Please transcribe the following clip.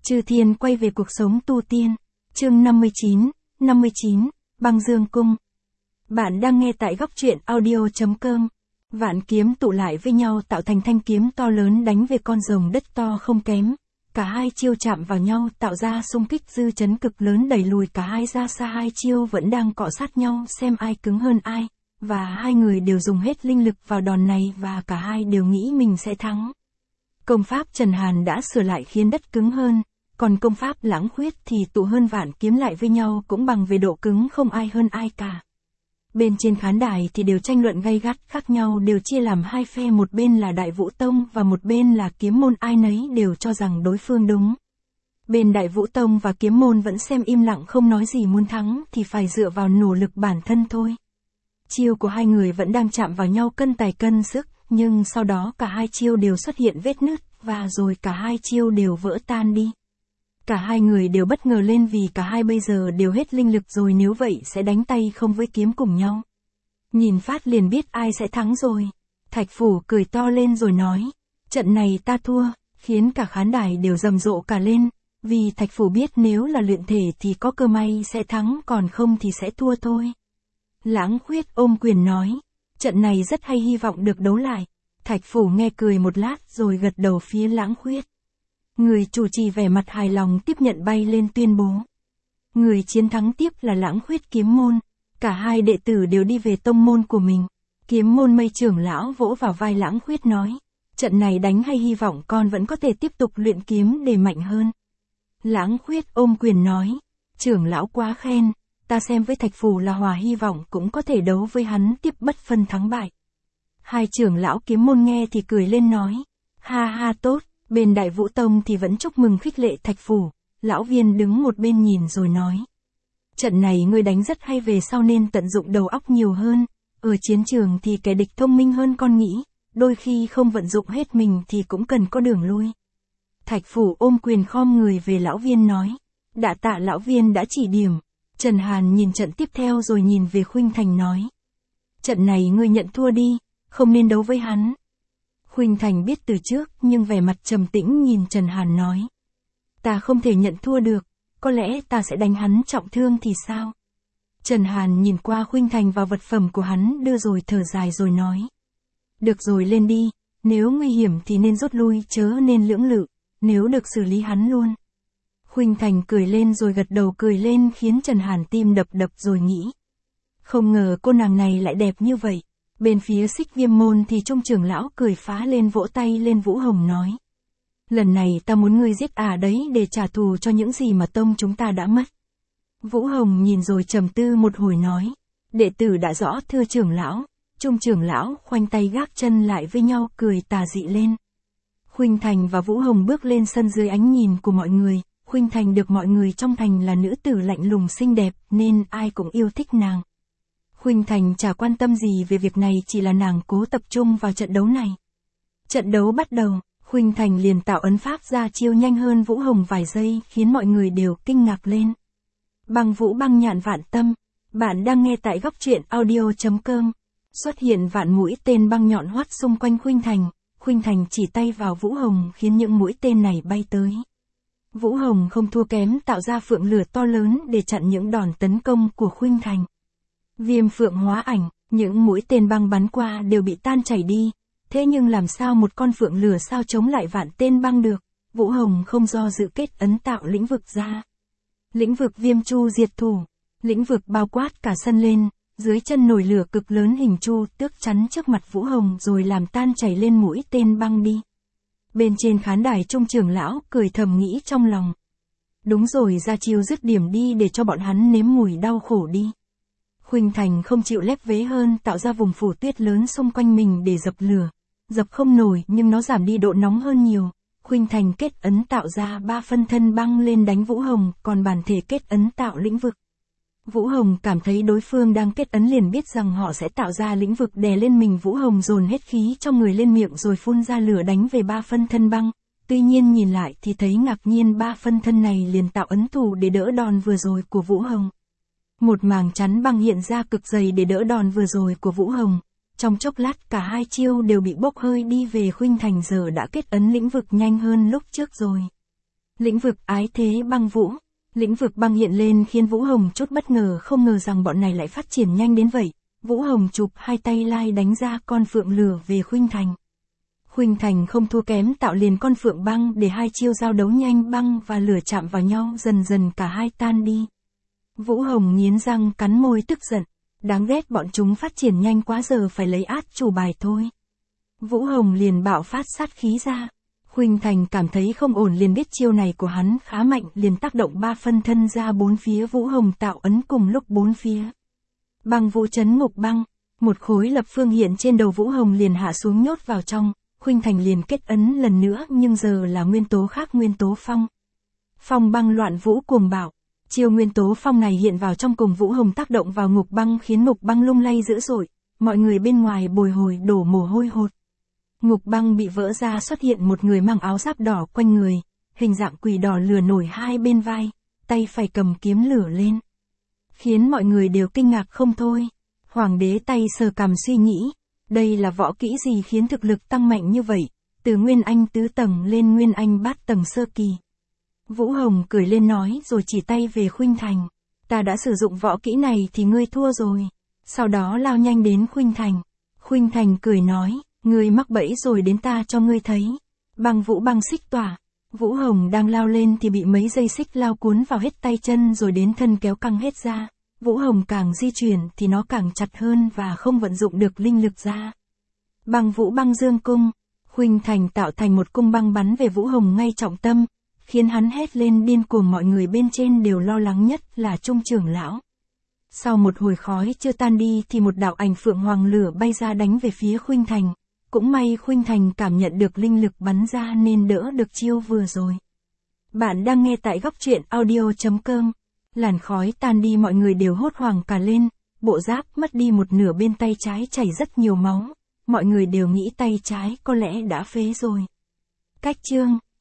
Chư Thiên quay về cuộc sống tu tiên. Chương 59, Băng Dương Cung. Bạn đang nghe tại góc truyện audio.com. Vạn kiếm tụ lại với nhau tạo thành thanh kiếm to lớn đánh về con rồng đất to không kém. Cả hai chiêu chạm vào nhau tạo ra xung kích dư chấn cực lớn đẩy lùi cả hai ra xa. Hai chiêu vẫn đang cọ sát nhau xem ai cứng hơn ai. Và hai người đều dùng hết linh lực vào đòn này và cả hai đều nghĩ mình sẽ thắng. Công pháp Trần Hàn đã sửa lại khiến đất cứng hơn. Còn công pháp Lãng Khuyết thì tụ hơn vạn kiếm lại với nhau cũng bằng về độ cứng không ai hơn ai cả. Bên trên khán đài thì đều tranh luận gay gắt khác nhau đều chia làm hai phe, một bên là Đại Vũ Tông và một bên là Kiếm Môn, ai nấy đều cho rằng đối phương đúng. Bên Đại Vũ Tông và Kiếm Môn vẫn xem im lặng không nói gì, muốn thắng thì phải dựa vào nỗ lực bản thân thôi. Chiêu của hai người vẫn đang chạm vào nhau cân tài cân sức, nhưng sau đó cả hai chiêu đều xuất hiện vết nứt và rồi cả hai chiêu đều vỡ tan đi. Cả hai người đều bất ngờ lên vì cả hai bây giờ đều hết linh lực rồi, nếu vậy sẽ đánh tay không với kiếm cùng nhau. Nhìn phát liền biết ai sẽ thắng rồi. Thạch Phủ cười to lên rồi nói, trận này ta thua, khiến cả khán đài đều rầm rộ cả lên, vì Thạch Phủ biết nếu là luyện thể thì có cơ may sẽ thắng, còn không thì sẽ thua thôi. Lãng Khuyết ôm quyền nói, trận này rất hay, hy vọng được đấu lại. Thạch Phủ nghe cười một lát rồi gật đầu phía Lãng Khuyết. Người chủ trì vẻ mặt hài lòng tiếp nhận bay lên tuyên bố. Người chiến thắng tiếp là Lãng Khuyết Kiếm Môn. Cả hai đệ tử đều đi về tông môn của mình. Kiếm Môn Mây trưởng lão vỗ vào vai Lãng Khuyết nói, trận này đánh hay, hy vọng con vẫn có thể tiếp tục luyện kiếm để mạnh hơn. Lãng Khuyết ôm quyền nói, trưởng lão quá khen, ta xem với Thạch Phủ là hòa, hy vọng cũng có thể đấu với hắn tiếp bất phân thắng bại. Hai trưởng lão Kiếm Môn nghe thì cười lên nói, ha ha tốt. Bên Đại Vũ Tông thì vẫn chúc mừng khích lệ Thạch Phủ. Lão Viên đứng một bên nhìn rồi nói, trận này ngươi đánh rất hay, về sau nên tận dụng đầu óc nhiều hơn. Ở chiến trường thì kẻ địch thông minh hơn con nghĩ, đôi khi không vận dụng hết mình thì cũng cần có đường lui. Thạch Phủ ôm quyền khom người về Lão Viên nói, đa tạ Lão Viên đã chỉ điểm. Trần Hàn nhìn trận tiếp theo rồi nhìn về Khuynh Thành nói, trận này ngươi nhận thua đi, không nên đấu với hắn. Khuynh Thành biết từ trước nhưng vẻ mặt trầm tĩnh nhìn Trần Hàn nói, ta không thể nhận thua được, có lẽ ta sẽ đánh hắn trọng thương thì sao? Trần Hàn nhìn qua Khuynh Thành vào vật phẩm của hắn đưa rồi thở dài rồi nói, được rồi, lên đi, nếu nguy hiểm thì nên rút lui chớ nên lưỡng lự, nếu được xử lý hắn luôn. Khuynh Thành cười lên rồi gật đầu cười lên khiến Trần Hàn tim đập đập rồi nghĩ, không ngờ cô nàng này lại đẹp như vậy. Bên phía Xích Viêm Môn thì Trung trưởng lão cười phá lên vỗ tay lên Vũ Hồng nói, lần này ta muốn ngươi giết đấy để trả thù cho những gì mà tông chúng ta đã mất. Vũ Hồng nhìn rồi trầm tư một hồi nói, đệ tử đã rõ thưa trưởng lão. Trung trưởng lão khoanh tay gác chân lại với nhau cười tà dị lên. Khuynh Thành và Vũ Hồng bước lên sân dưới ánh nhìn của mọi người. Khuynh Thành được mọi người trong thành là nữ tử lạnh lùng xinh đẹp nên ai cũng yêu thích nàng. Khuynh Thành chả quan tâm gì về việc này, chỉ là nàng cố tập trung vào trận đấu này. Trận đấu bắt đầu, Khuynh Thành liền tạo ấn pháp ra chiêu nhanh hơn Vũ Hồng vài giây khiến mọi người đều kinh ngạc lên. Băng Vũ Băng Nhạn Vạn Tâm, bạn đang nghe tại góc truyện audio.com. Xuất hiện vạn mũi tên băng nhọn hoắt xung quanh Khuynh Thành. Khuynh Thành chỉ tay vào Vũ Hồng khiến những mũi tên này bay tới. Vũ Hồng không thua kém tạo ra phượng lửa to lớn để chặn những đòn tấn công của Khuynh Thành. Viêm phượng hóa ảnh, những mũi tên băng bắn qua đều bị tan chảy đi, thế nhưng làm sao một con phượng lửa sao chống lại vạn tên băng được? Vũ Hồng không do dự kết ấn tạo lĩnh vực ra. Lĩnh vực Viêm Chu Diệt Thủ, lĩnh vực bao quát cả sân lên, dưới chân nổi lửa cực lớn hình chu tước chắn trước mặt Vũ Hồng rồi làm tan chảy lên mũi tên băng đi. Bên trên khán đài Trung trưởng lão cười thầm nghĩ trong lòng, đúng rồi, ra chiêu dứt điểm đi để cho bọn hắn nếm mùi đau khổ đi. Khuynh Thành không chịu lép vế hơn tạo ra vùng phủ tuyết lớn xung quanh mình để dập lửa. Dập không nổi nhưng nó giảm đi độ nóng hơn nhiều. Khuynh Thành kết ấn tạo ra 3 phân thân băng lên đánh Vũ Hồng, còn bản thể kết ấn tạo lĩnh vực. Vũ Hồng cảm thấy đối phương đang kết ấn liền biết rằng họ sẽ tạo ra lĩnh vực đè lên mình. Vũ Hồng dồn hết khí trong người lên miệng rồi phun ra lửa đánh về 3 phân thân băng. Tuy nhiên nhìn lại thì thấy ngạc nhiên 3 phân thân này liền tạo ấn thủ để đỡ đòn vừa rồi của Vũ Hồng. Một màng chắn băng hiện ra cực dày để đỡ đòn vừa rồi của Vũ Hồng. Trong chốc lát cả hai chiêu đều bị bốc hơi đi về. Khuynh Thành giờ đã kết ấn lĩnh vực nhanh hơn lúc trước rồi. Lĩnh vực ái thế băng vũ. Lĩnh vực băng hiện lên khiến Vũ Hồng chút bất ngờ, không ngờ rằng bọn này lại phát triển nhanh đến vậy. Vũ Hồng chụp hai tay lai đánh ra con phượng lửa về Khuynh Thành. Khuynh Thành không thua kém, tạo liền con phượng băng để hai chiêu giao đấu nhanh, băng và lửa chạm vào nhau, dần dần cả hai tan đi. Vũ Hồng nghiến răng cắn môi tức giận. Đáng ghét, bọn chúng phát triển nhanh quá, giờ phải lấy át chủ bài thôi. Vũ Hồng liền bạo phát sát khí ra. Khuynh Thành cảm thấy không ổn, liền biết chiêu này của hắn khá mạnh, liền tác động 3 phân thân ra bốn phía Vũ Hồng, tạo ấn cùng lúc bốn phía. Băng vũ chấn ngục băng, một khối lập phương hiện trên đầu Vũ Hồng liền hạ xuống nhốt vào trong. Khuynh Thành liền kết ấn lần nữa, nhưng giờ là nguyên tố khác, nguyên tố phong. Phong băng loạn vũ cuồng bạo. Chiêu nguyên tố phong này hiện vào trong cùng Vũ Hồng tác động vào ngục băng, khiến ngục băng lung lay dữ dội. Mọi người bên ngoài bồi hồi đổ mồ hôi hột. Ngục băng bị vỡ ra, xuất hiện một người mang áo giáp đỏ quanh người, hình dạng quỷ đỏ lửa nổi hai bên vai, tay phải cầm kiếm lửa lên. Khiến mọi người đều kinh ngạc không thôi. Hoàng đế tay sờ cằm suy nghĩ, đây là võ kỹ gì khiến thực lực tăng mạnh như vậy, từ Nguyên Anh tứ tầng lên Nguyên Anh bát tầng sơ kỳ. Vũ Hồng cười lên nói rồi chỉ tay về Khuynh Thành. Ta đã sử dụng võ kỹ này thì ngươi thua rồi. Sau đó lao nhanh đến Khuynh Thành. Khuynh Thành cười nói, ngươi mắc bẫy rồi, đến ta cho ngươi thấy. Băng vũ băng xích tỏa. Vũ Hồng đang lao lên thì bị mấy dây xích lao cuốn vào hết tay chân rồi đến thân kéo căng hết ra. Vũ Hồng càng di chuyển thì nó càng chặt hơn và không vận dụng được linh lực ra. Băng vũ băng dương cung. Khuynh Thành tạo thành một cung băng bắn về Vũ Hồng ngay trọng tâm, khiến hắn hét lên điên cuồng. Mọi người bên trên đều lo lắng, nhất là Trung trưởng lão. Sau một hồi khói chưa tan đi thì một đạo ảnh phượng hoàng lửa bay ra đánh về phía Khuynh Thành. Cũng may Khuynh Thành cảm nhận được linh lực bắn ra nên đỡ được chiêu vừa rồi. Bạn đang nghe tại Góc Truyện Audio.com. Làn khói tan đi, mọi người đều hốt hoảng cả lên. Bộ giáp mất đi một nửa, bên tay trái chảy rất nhiều máu. Mọi người đều nghĩ tay trái có lẽ đã phế rồi. Cách chương